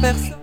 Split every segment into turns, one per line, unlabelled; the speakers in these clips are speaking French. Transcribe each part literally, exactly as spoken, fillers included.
personne.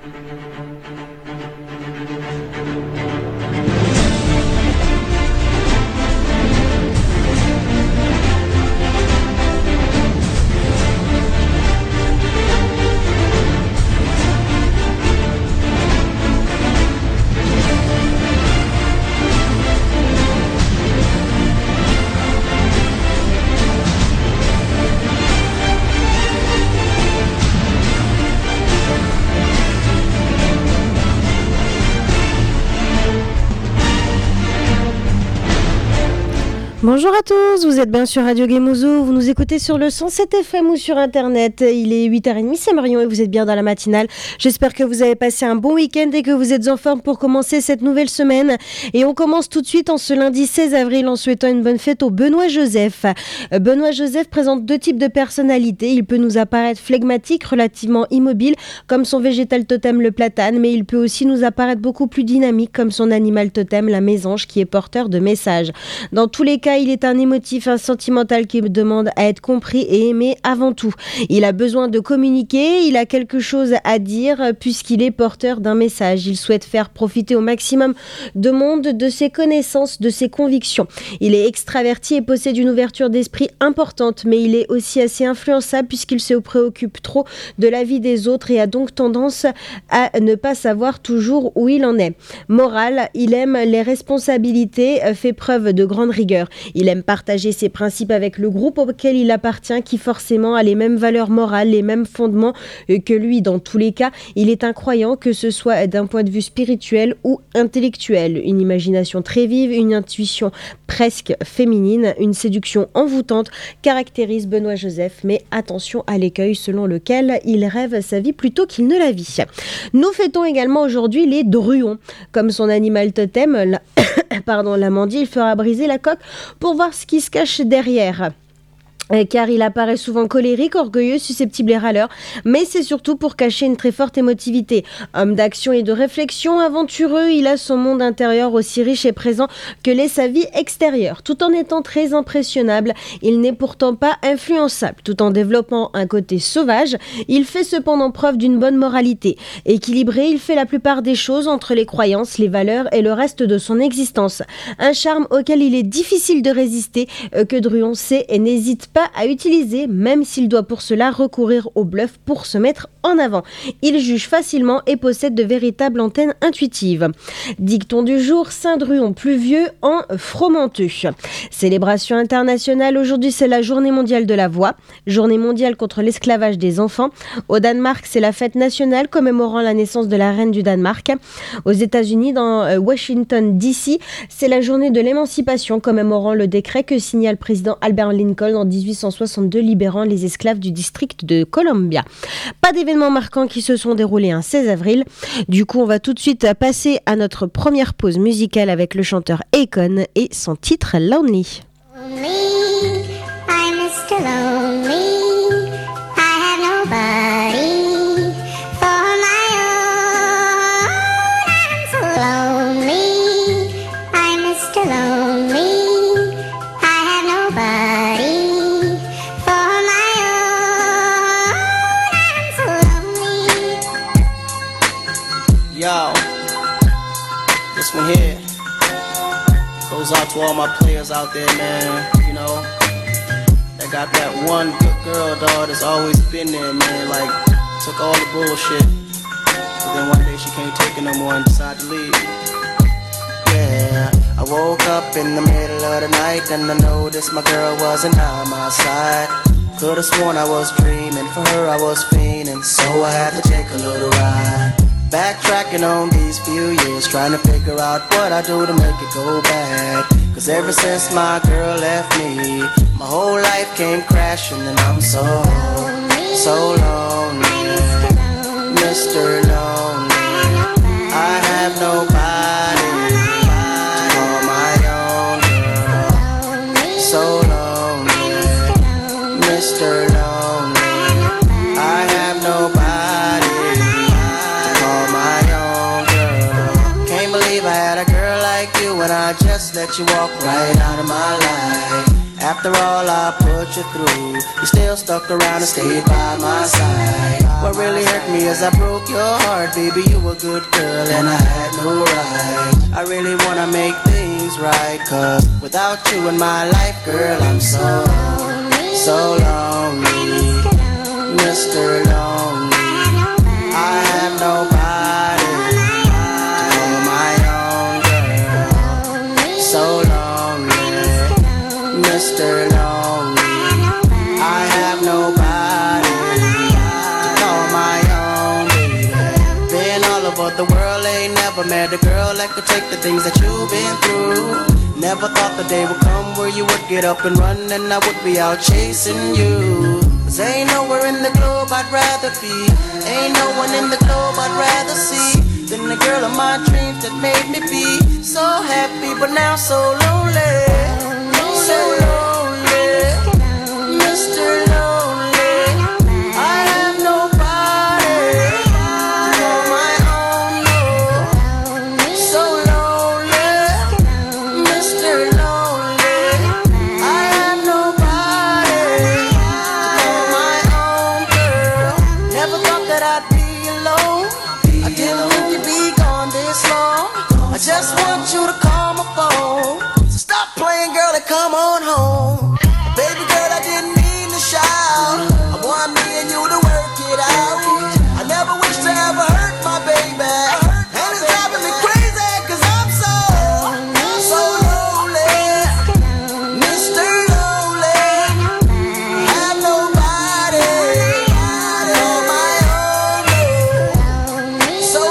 Bonjour à tous, vous êtes bien sur Radio Gemuzo, vous nous écoutez sur le cent sept F M ou sur internet. Il est huit heures trente, c'est Marion et vous êtes bien dans la matinale. J'espère que vous avez passé un bon week-end et que vous êtes en forme pour commencer cette nouvelle semaine. Et on commence tout de suite en ce lundi seize avril en souhaitant une bonne fête au Benoît Joseph. Benoît Joseph présente deux types de personnalités. Il peut nous apparaître flegmatique, relativement immobile, comme son végétal totem le platane, mais il peut aussi nous apparaître beaucoup plus dynamique, comme son animal totem la mésange, qui est porteur de messages. Dans tous les cas, il est un émotif, un sentimental qui demande à être compris et aimé avant tout. Il a besoin de communiquer, il a quelque chose à dire puisqu'il est porteur d'un message. Il souhaite faire profiter au maximum de monde de ses connaissances, de ses convictions. Il est extraverti et possède une ouverture d'esprit importante, mais il est aussi assez influençable puisqu'il se préoccupe trop de la vie des autres et a donc tendance à ne pas savoir toujours où il en est. Moral, il aime les responsabilités, fait preuve de grande rigueur. Il aime partager ses principes avec le groupe auquel il appartient, qui forcément a les mêmes valeurs morales, les mêmes fondements que lui. Dans tous les cas, il est un croyant, que ce soit d'un point de vue spirituel ou intellectuel. Une imagination très vive, une intuition presque féminine, une séduction envoûtante caractérise Benoît Joseph, mais attention à l'écueil selon lequel il rêve sa vie plutôt qu'il ne la vit. Nous fêtons également aujourd'hui les druons. Comme son animal totem, la... Pardon, l'amandie, il fera briser la coque pour voir ce qui se cache derrière. Car il apparaît souvent colérique, orgueilleux, susceptible et râleur, mais c'est surtout pour cacher une très forte émotivité. Homme d'action et de réflexion, aventureux, il a son monde intérieur aussi riche et présent que l'est sa vie extérieure. Tout en étant très impressionnable, il n'est pourtant pas influençable. Tout en développant un côté sauvage, il fait cependant preuve d'une bonne moralité. Équilibré, il fait la plupart des choses entre les croyances, les valeurs et le reste de son existence. Un charme auquel il est difficile de résister, euh, que Druon sait et n'hésite pas à utiliser, même s'il doit pour cela recourir au bluff pour se mettre en avant. Il juge facilement et possède de véritables antennes intuitives. Dicton du jour, Saint Druon pluvieux en fromenteux. Célébration internationale, aujourd'hui c'est la journée mondiale de la voix, journée mondiale contre l'esclavage des enfants. Au Danemark, c'est la fête nationale commémorant la naissance de la reine du Danemark. Aux États-Unis, dans Washington D C, c'est la journée de l'émancipation commémorant le décret que signa le président Abraham Lincoln en dix-huit cent soixante-deux, libérant les esclaves du district de Columbia. Pas d'événements marquants qui se sont déroulés un seize avril. Du coup, on va tout de suite passer à notre première pause musicale avec le chanteur Akon et son titre Lonely.
Lonely, I'm Mister Lonely. I have nobody for my own. I'm so lonely. I'm Mister Lonely. I have nobody.
Yo, this one here goes out to all my players out there, man. You know, that got that one good girl, dog, that's always been there, man. Like, took all the bullshit, but then one day she can't take it no more and decided to leave. Yeah, I woke up in the middle of the night and I noticed my girl wasn't by my side. Could've sworn I was dreaming, for her I was fiending, so I had to take a little ride. Backtracking on these few years, trying to figure out what I do to make it go bad. Cause ever since my girl left me, my whole life came crashing and I'm so, so lonely, Mister Lonely. I have nobody to call my own girl. So lonely, Mister Lonely. I have nobody when I just let you walk right out of my life. After all I put you through, you still stuck around and stayed by my side. What really hurt me is I broke your heart, baby, you a good girl and I had no right. I really wanna make things right, cause without you in my life, girl, I'm so, so lonely, Mister Lonely. I have nobody to call my own girl. So lonely, Mister Lonely. I have nobody to call my own baby. Been all over the world, ain't never met a girl that could take the things that you've been through. Never thought the day would come where you would get up and run and I would be out chasing you. Cause ain't nowhere in the globe I'd rather be, ain't no one in the globe I'd rather see than the girl of my dreams that made me be so happy but now so lonely, so lonely, Mister Lonely. I have nobody to call my own, no. So lonely, Mister Lonely. I have nobody to call my own girl. Never thought that I'd be alone. I didn't think you'd be gone this long. I just want you to call my phone. So stop playing, girl, and come on home. Baby girl, I didn't mean to shout. I want me and you to work it out. I never wish to ever hurt my baby, and it's driving me crazy cause I'm so, so lonely, Mister Lonely. I have nobody to call my own, no. So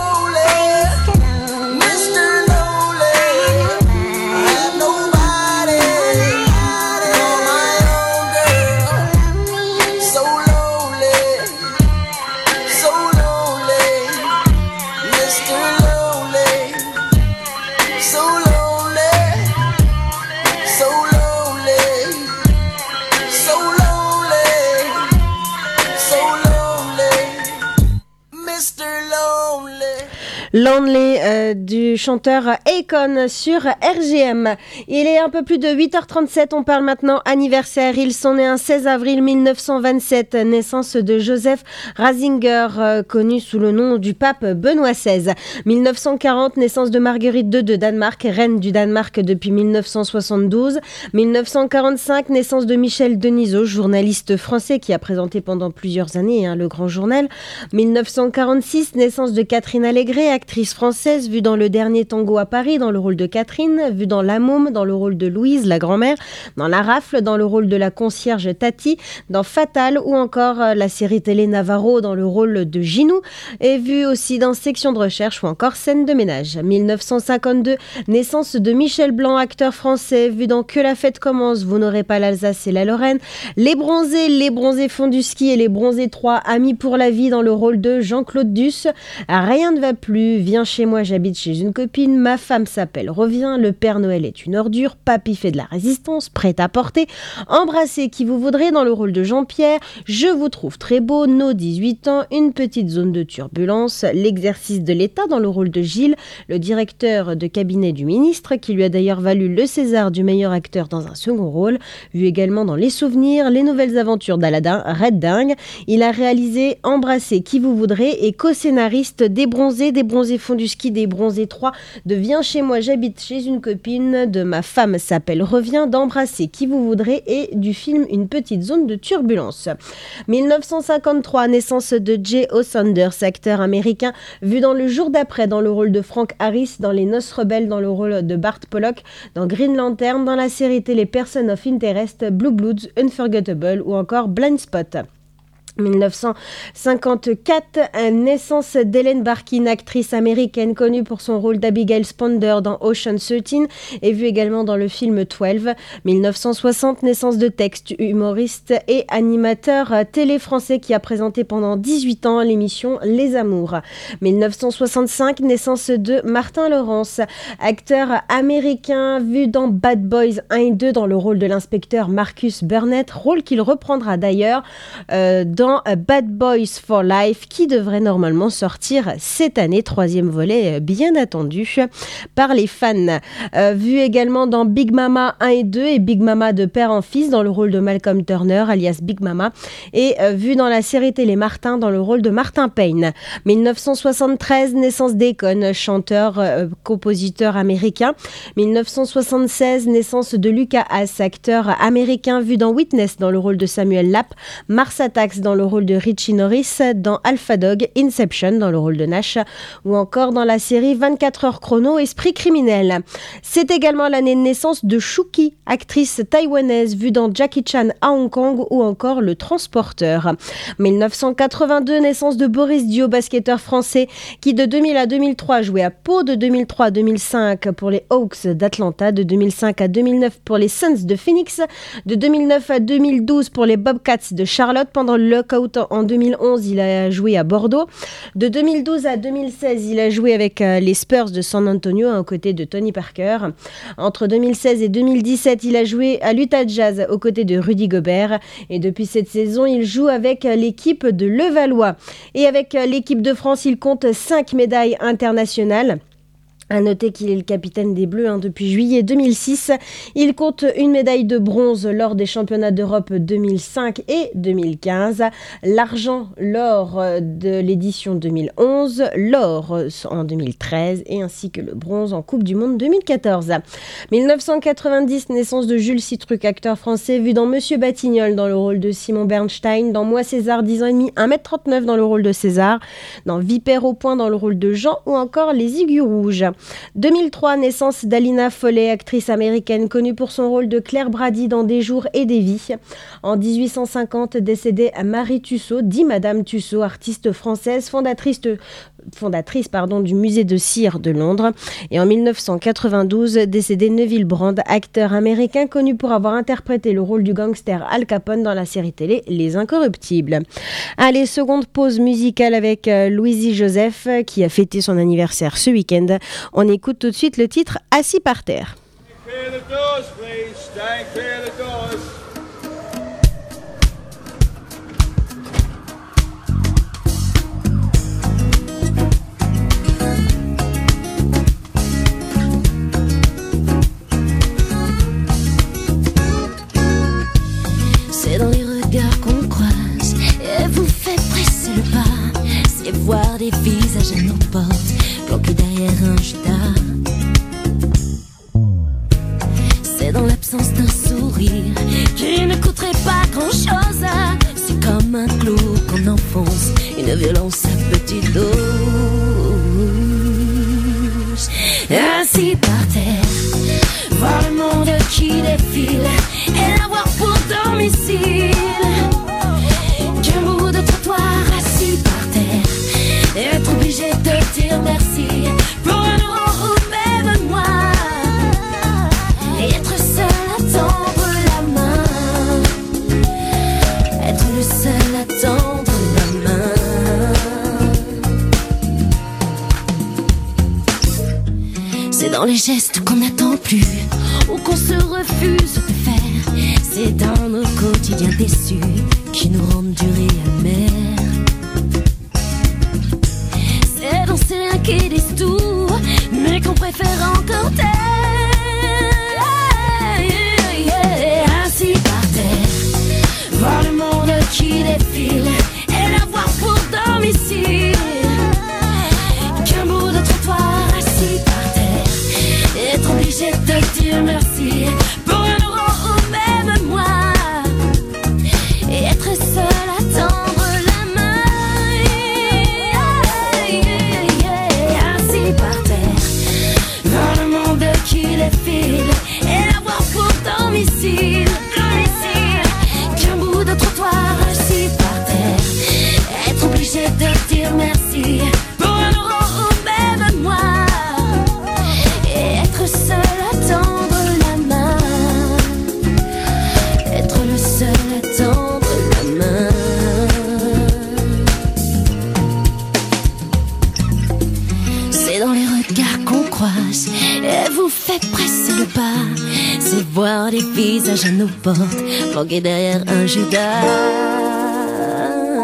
lonely, Mister Lonely. I have nobody to call my own girl. So lonely, so lonely, Mister Lonely. So lonely, so lonely, so lonely, so lonely, Mister Lonely.
Lonely euh, du chanteur Akon sur R G M. Il est un peu plus de huit heures trente-sept, on parle maintenant anniversaire. Ils sont nés un seize avril mille neuf cent vingt-sept, naissance de Joseph Ratzinger, euh, connu sous le nom du pape Benoît seize. mille neuf cent quarante, naissance de Marguerite deux de Danemark, reine du Danemark depuis mille neuf cent soixante-douze. mille neuf cent quarante-cinq, naissance de Michel Denisot, journaliste français qui a présenté pendant plusieurs années hein, le Grand Journal. mille neuf cent quarante-six, naissance de Catherine Allégret, actrice française, vue dans Le Dernier Tango à Paris dans le rôle de Catherine, vue dans La Môme dans le rôle de Louise, la grand-mère, dans La Rafle dans le rôle de la concierge Tati, dans Fatal ou encore euh, la série télé Navarro dans le rôle de Ginou, et vue aussi dans Section de recherche ou encore Scène de ménage. mille neuf cent cinquante-deux, naissance de Michel Blanc, acteur français, vu dans Que la fête commence, Vous n'aurez pas l'Alsace et la Lorraine, Les Bronzés, Les Bronzés font du ski et Les Bronzés trois, Amis pour la vie dans le rôle de Jean-Claude Duss, Rien ne va plus, Viens chez moi, j'habite chez une copine, Ma femme s'appelle Reviens, Le Père Noël est une ordure, Papy fait de la résistance, Prêt à porter, Embrasser qui vous voudrez dans le rôle de Jean-Pierre, Je vous trouve très beau, Nos dix-huit ans, Une petite zone de turbulence, L'exercice de l'État dans le rôle de Gilles, le directeur de cabinet du ministre, qui lui a d'ailleurs valu le César du meilleur acteur dans un second rôle, vu également dans Les Souvenirs, Les Nouvelles Aventures d'Aladin, Red Dingue. Il a réalisé Embrasser qui vous voudrez et co-scénariste des Bronzés, des Bronzés font du ski, des Bronzés trois, de Viens chez moi, j'habite chez une copine, de Ma femme s'appelle Reviens, d'Embrasser qui vous voudrez et du film Une petite zone de turbulence. mille neuf cent cinquante-trois, naissance de Jay O. Sanders, acteur américain, vu dans Le jour d'après dans le rôle de Frank Harris, dans Les Noces rebelles dans le rôle de Bart Pollock, dans Green Lantern, dans la série télé Person of Interest, Blue Bloods, Unforgettable ou encore Blind Spot. mille neuf cent cinquante-quatre, naissance d'Hélène Barkin, actrice américaine connue pour son rôle d'Abigail Sponder dans Ocean treize et vue également dans le film douze. mille neuf cent soixante, naissance de Texte, humoriste et animateur télé français qui a présenté pendant dix-huit ans l'émission Les Amours. mille neuf cent soixante-cinq, naissance de Martin Lawrence, acteur américain vu dans Bad Boys un et deux dans le rôle de l'inspecteur Marcus Burnett, rôle qu'il reprendra d'ailleurs euh, dans dans Bad Boys for Life qui devrait normalement sortir cette année, troisième volet bien attendu par les fans. Euh, vu également dans Big Mama un et deux et Big Mama de père en fils dans le rôle de Malcolm Turner alias Big Mama et euh, vu dans la série télé Martin dans le rôle de Martin Payne. dix-neuf cent soixante-treize, naissance d'Akon, chanteur, euh, compositeur américain. dix-neuf cent soixante-seize, naissance de Lucas Haas, acteur américain vu dans Witness dans le rôle de Samuel Lapp, Mars Attacks dans le rôle de Richie Norris, dans Alpha Dog, Inception dans le rôle de Nash ou encore dans la série vingt-quatre heures chrono, Esprit criminel. C'est également l'année de naissance de Shuki, actrice taïwanaise vue dans Jackie Chan à Hong Kong ou encore Le Transporteur. dix-neuf cent quatre-vingt-deux, naissance de Boris Dio, basketteur français qui de deux mille à deux mille trois jouait à Pau, de deux mille trois à deux mille cinq pour les Hawks d'Atlanta, de deux mille cinq à deux mille neuf pour les Suns de Phoenix, de deux mille neuf à deux mille douze pour les Bobcats de Charlotte. Pendant le lockout en deux mille onze, il a joué à Bordeaux. De deux mille douze à deux mille seize, il a joué avec euh, les Spurs de San Antonio aux côtés de Tony Parker. Entre deux mille seize et deux mille dix-sept, il a joué à l'Utah Jazz aux côtés de Rudy Gobert. Et depuis cette saison, il joue avec l'équipe de Levallois. Et avec l'équipe de France, il compte cinq médailles internationales. À noter qu'il est le capitaine des Bleus hein, depuis juillet deux mille six. Il compte une médaille de bronze lors des championnats d'Europe deux mille cinq et deux mille quinze, l'argent lors de l'édition deux mille onze, l'or en deux mille treize et ainsi que le bronze en Coupe du Monde deux mille quatorze. dix-neuf cent quatre-vingt-dix, naissance de Jules Citruc, acteur français vu dans Monsieur Batignolles dans le rôle de Simon Bernstein, dans Moi César, dix ans et demi, un mètre trente-neuf dans le rôle de César, dans Vipère au point dans le rôle de Jean ou encore Les Aigus Rouges. deux mille trois, naissance d'Alina Foley, actrice américaine connue pour son rôle de Claire Brady dans Des jours et des vies. En dix-huit cent cinquante, décédée Marie Tussaud, dit Madame Tussaud, artiste française, fondatrice, de, fondatrice pardon, du musée de cire de Londres. Et en dix-neuf cent quatre-vingt-douze, décédé Neville Brand, acteur américain connu pour avoir interprété le rôle du gangster Al Capone dans la série télé Les Incorruptibles. Allez, seconde pause musicale avec euh, Louisie Joseph qui a fêté son anniversaire ce week-end. On écoute tout de suite le titre Assis par terre.
C'est dans les regards qu'on croise et vous fait presser le pas. C'est voir des visages à nos portes planqués derrière un judas. C'est dans l'absence d'un sourire qui ne coûterait pas grand chose. C'est comme un clou qu'on enfonce, une violence à petite dose. Ainsi par terre, voir le monde qui défile et l'avoir pour domicile. Qu'un bout de trottoir assis par terre et être obligé de dire merci pour un euro ou même un mois. Et être seul à tendre la main, être le seul à tendre la main. C'est dans les gestes qu'on n'attend plus ou qu'on se refuse de faire. C'est dans nos quotidiens déçus qui nous rendent durs et amers. C'est dans ces liens qui disent tout, mais qu'on préfère encore taire. Ainsi par terre, voir le monde qui défile et l'avoir pour domicile. Qu'un bout de trottoir assis par terre, être obligé de dire merci pour un euro ou même un mois. Et être seul à tendre la main. Ainsi par terre, voir le monde qui défile et l'avoir pour domicile. Qu'un bout de trottoir assis par terre, être obligé de dire merci pour un euro ou même un mois. Et être seul à tendre la main, être le seul à tendre la main. C'est dans les regards qu'on croise et vous fait presser le pas. C'est voir des visages à nos portes planqués derrière un judas.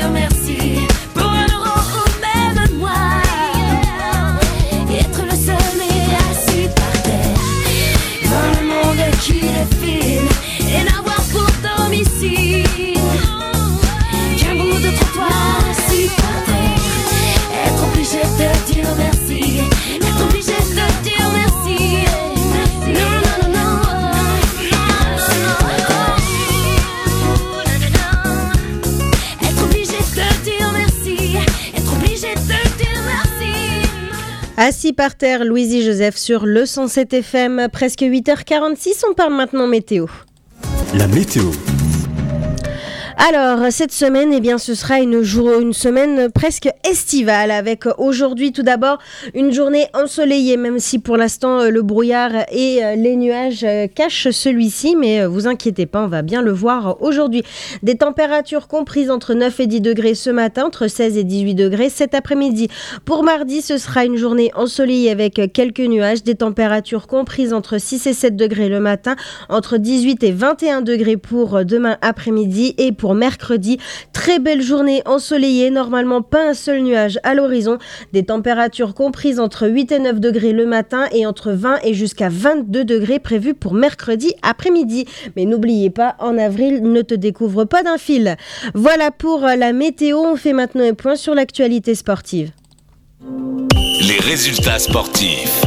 dire merci pour un euro ou même un mois. Être le seul et assis par terre dans le monde qui défile et n'avoir pour domicile qu'un bout de trottoir assis par terre. Être obligé de dire merci, être obligé de dire merci. Non, non, non, non, être obligé de dire merci, être obligé de dire merci.
Assis par terre, Louisie Joseph sur le cent sept F M, presque huit heures quarante-six, on parle maintenant météo.
La météo.
Alors, cette semaine, eh bien, ce sera une, jour, une semaine presque estivale avec aujourd'hui tout d'abord une journée ensoleillée, même si pour l'instant le brouillard et les nuages cachent celui-ci, mais vous inquiétez pas, on va bien le voir aujourd'hui. Des températures comprises entre neuf et dix degrés ce matin, entre seize et dix-huit degrés cet après-midi. Pour mardi, ce sera une journée ensoleillée avec quelques nuages, des températures comprises entre six et sept degrés le matin, entre dix-huit et vingt et un degrés pour demain après-midi et pour Pour mercredi, très belle journée ensoleillée, normalement pas un seul nuage à l'horizon, des températures comprises entre huit et neuf degrés le matin et entre vingt et jusqu'à vingt-deux degrés prévus pour mercredi après-midi. Mais n'oubliez pas, en avril, ne te découvre pas d'un fil. Voilà pour la météo, on fait maintenant un point sur l'actualité sportive.
Les résultats sportifs.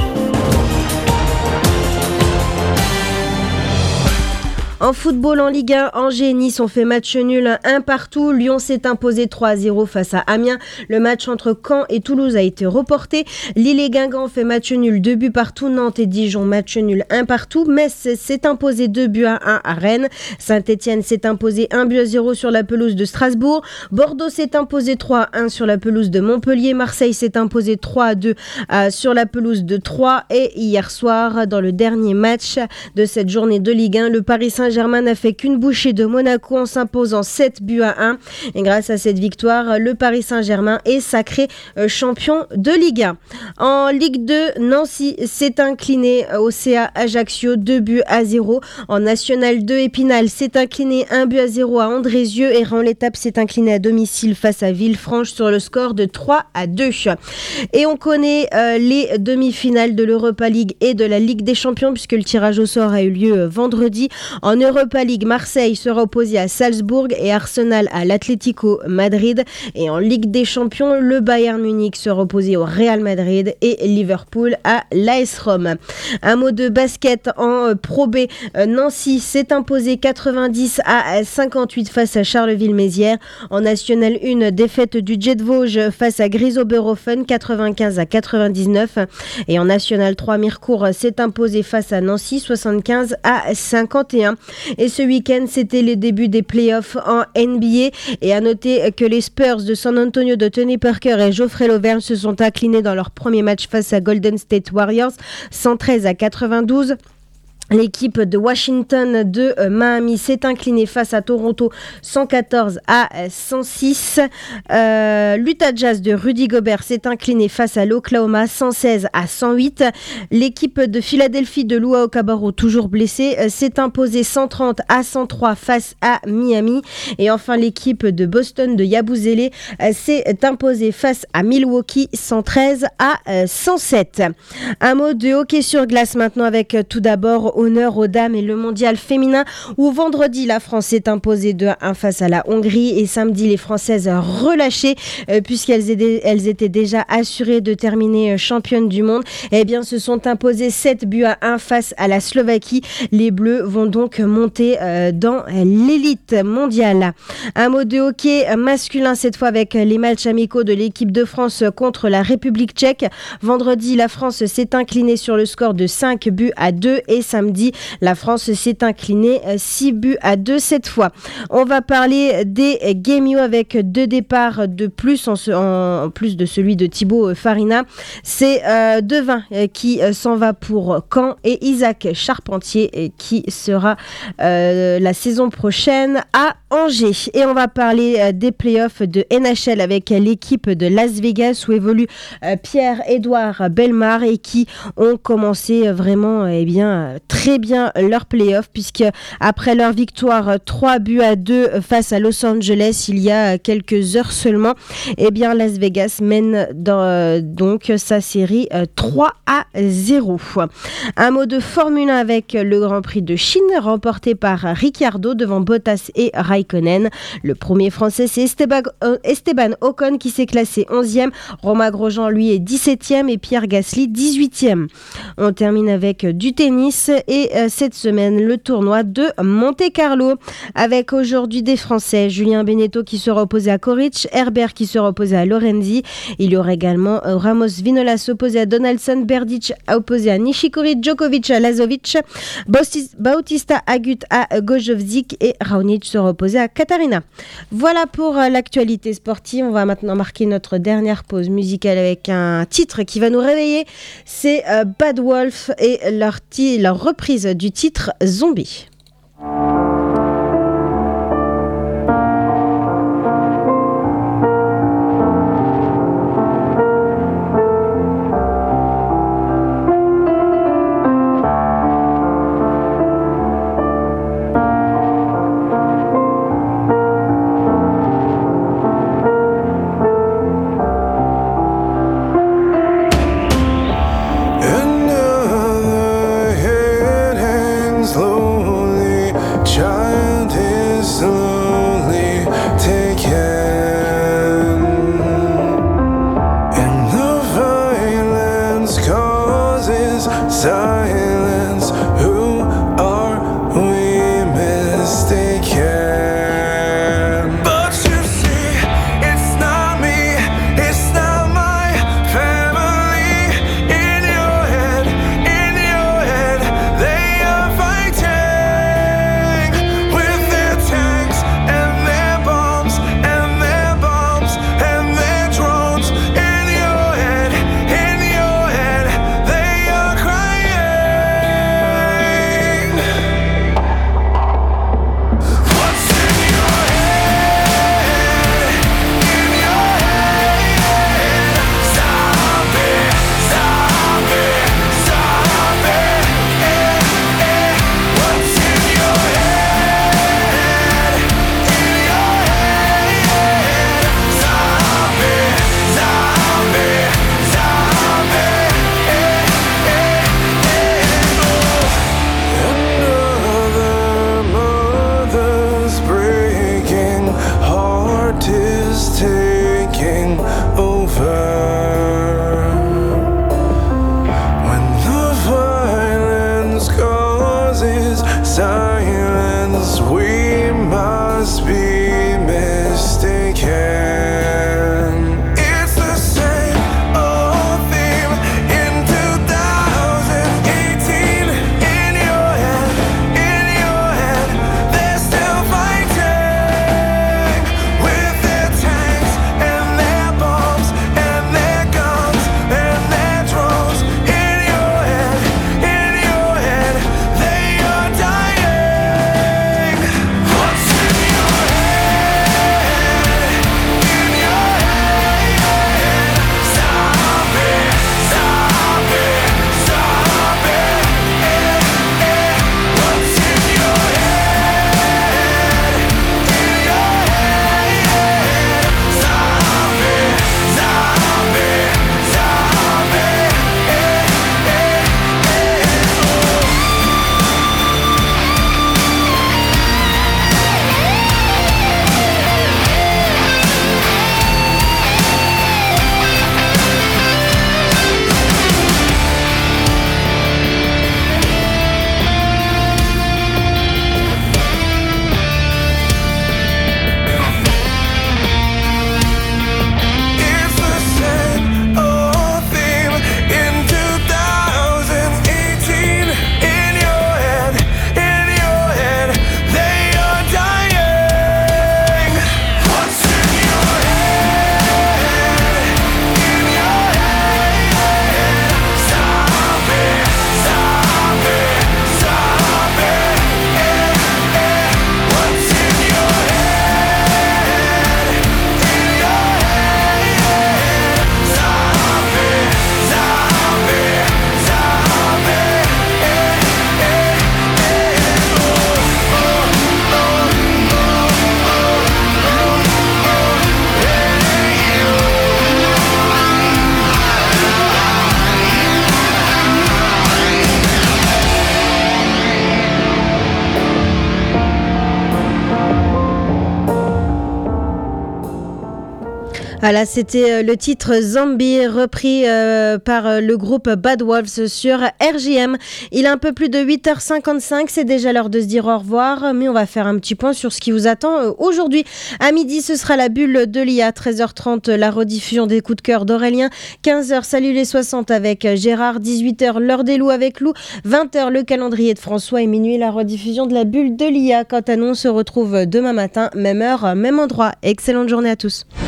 En football, en Ligue un, Angers et Nice ont fait match nul un partout. Lyon s'est imposé trois à zéro face à Amiens. Le match entre Caen et Toulouse a été reporté. Lille et Guingamp ont fait match nul deux buts partout. Nantes et Dijon, match nul un partout. Metz s'est imposé deux buts à un à Rennes. Saint-Etienne s'est imposé un but à zéro sur la pelouse de Strasbourg. Bordeaux s'est imposé trois à un sur la pelouse de Montpellier. Marseille s'est imposé trois à deux euh, sur la pelouse de Troyes. Et hier soir, dans le dernier match de cette journée de Ligue un, le Paris Saint-Germain Saint-Germain n'a fait qu'une bouchée de Monaco en s'imposant sept buts à un. Et grâce à cette victoire, le Paris Saint-Germain est sacré champion de Ligue un. En Ligue deux, Nancy s'est incliné au C A Ajaccio deux buts à zéro. En National deux, Épinal s'est incliné un but à zéro à Andrézieux et Rennes-l'Étape s'est incliné à domicile face à Villefranche sur le score de trois à deux. Et on connaît euh, les demi-finales de l'Europa League et de la Ligue des Champions puisque le tirage au sort a eu lieu vendredi. En Europa League, Marseille sera opposé à Salzbourg et Arsenal à l'Atlético Madrid. Et en Ligue des Champions, le Bayern Munich sera opposé au Real Madrid et Liverpool à l'A S Rome. Un mot de basket en Pro B. Nancy s'est imposé quatre-vingt-dix à cinquante-huit face à Charleville-Mézières. En National un, défaite du Jet Vosges face à Grise-Oberhofen quatre-vingt-quinze à quatre-vingt-dix-neuf. Et en National trois, Mirecourt s'est imposé face à Nancy soixante-quinze à cinquante et un. Et ce week-end, c'était les débuts des playoffs en N B A. Et à noter que les Spurs de San Antonio de Tony Parker et Geoffrey Lauvergne se sont inclinés dans leur premier match face à Golden State Warriors, cent treize à quatre-vingt-douze. L'équipe de Washington de Miami s'est inclinée face à Toronto cent quatorze à cent six. Euh, L'Utah Jazz de Rudy Gobert s'est inclinée face à l'Oklahoma cent seize à cent huit. L'équipe de Philadelphie de Lua Okabaro, toujours blessée, s'est imposée cent trente à cent trois face à Miami. Et enfin, l'équipe de Boston de Yabusele s'est imposée face à Milwaukee cent treize à cent sept. Un mot de hockey sur glace maintenant avec tout d'abord honneur aux dames et le mondial féminin où vendredi la France s'est imposée deux à un face à la Hongrie et samedi les Françaises relâchées euh, puisqu'elles étaient, elles étaient déjà assurées de terminer euh, championnes du monde. Eh bien se sont imposées sept buts à un face à la Slovaquie. Les Bleus vont donc monter euh, dans l'élite mondiale. Un mot de hockey masculin cette fois avec les matchs amicaux de l'équipe de France contre la République tchèque. Vendredi la France s'est inclinée sur le score de cinq buts à deux et samedi la France s'est inclinée six buts à deux cette fois. On va parler des Game U avec deux départs de plus en, ce, en, en plus de celui de Thibaut Farina. C'est euh, Devin qui euh, s'en va pour Caen et Isaac Charpentier euh, qui sera euh, la saison prochaine à Angers. Et on va parler euh, des playoffs de N H L avec l'équipe de Las Vegas où évolue euh, Pierre-Édouard Bellemare et qui ont commencé euh, vraiment euh, eh bien, très très bien leur play-off puisque après leur victoire trois buts à deux face à Los Angeles il y a quelques heures seulement, eh bien Las Vegas mène dans, euh, donc sa série euh, trois à zéro. Un mot de Formule un avec le Grand Prix de Chine remporté par Ricciardo devant Bottas et Raikkonen. Le premier français c'est Esteban, euh, Esteban Ocon qui s'est classé onzième, Romain Grosjean lui est dix-septième et Pierre Gasly dix-huitième. On termine avec du tennis et euh, cette semaine le tournoi de Monte-Carlo avec aujourd'hui des Français, Julien Benneteau qui sera opposé à Coric, Herbert qui sera opposé à Lorenzi. Il y aura également euh, Ramos Vinolas opposé à Donaldson, Berdych opposé à Nishikori, Djokovic à Lazovic, Bautista Agut à Gojovcic et Raonic sera opposé à Katarina. Voilà pour euh, l'actualité sportive. On va maintenant marquer notre dernière pause musicale avec un titre qui va nous réveiller. C'est euh, Bad Wolf et leur, t- leur reprise du titre Zombie.
With their tanks and their bombs
Voilà, c'était le titre Zombie repris euh, par le groupe Bad Wolves sur R J M. Il est un peu plus de huit heures cinquante-cinq, c'est déjà l'heure de se dire au revoir, mais on va faire un petit point sur ce qui vous attend aujourd'hui. À midi, ce sera la bulle de l'I A, treize heures trente, la rediffusion des coups de cœur d'Aurélien, quinze heures, Salut les soixante avec Gérard, dix-huit heures, l'heure des loups avec Lou, vingt heures, le calendrier de François et minuit, la rediffusion de la bulle de l'I A. Quant à nous, on se retrouve demain matin, même heure, même endroit. Excellente journée à tous.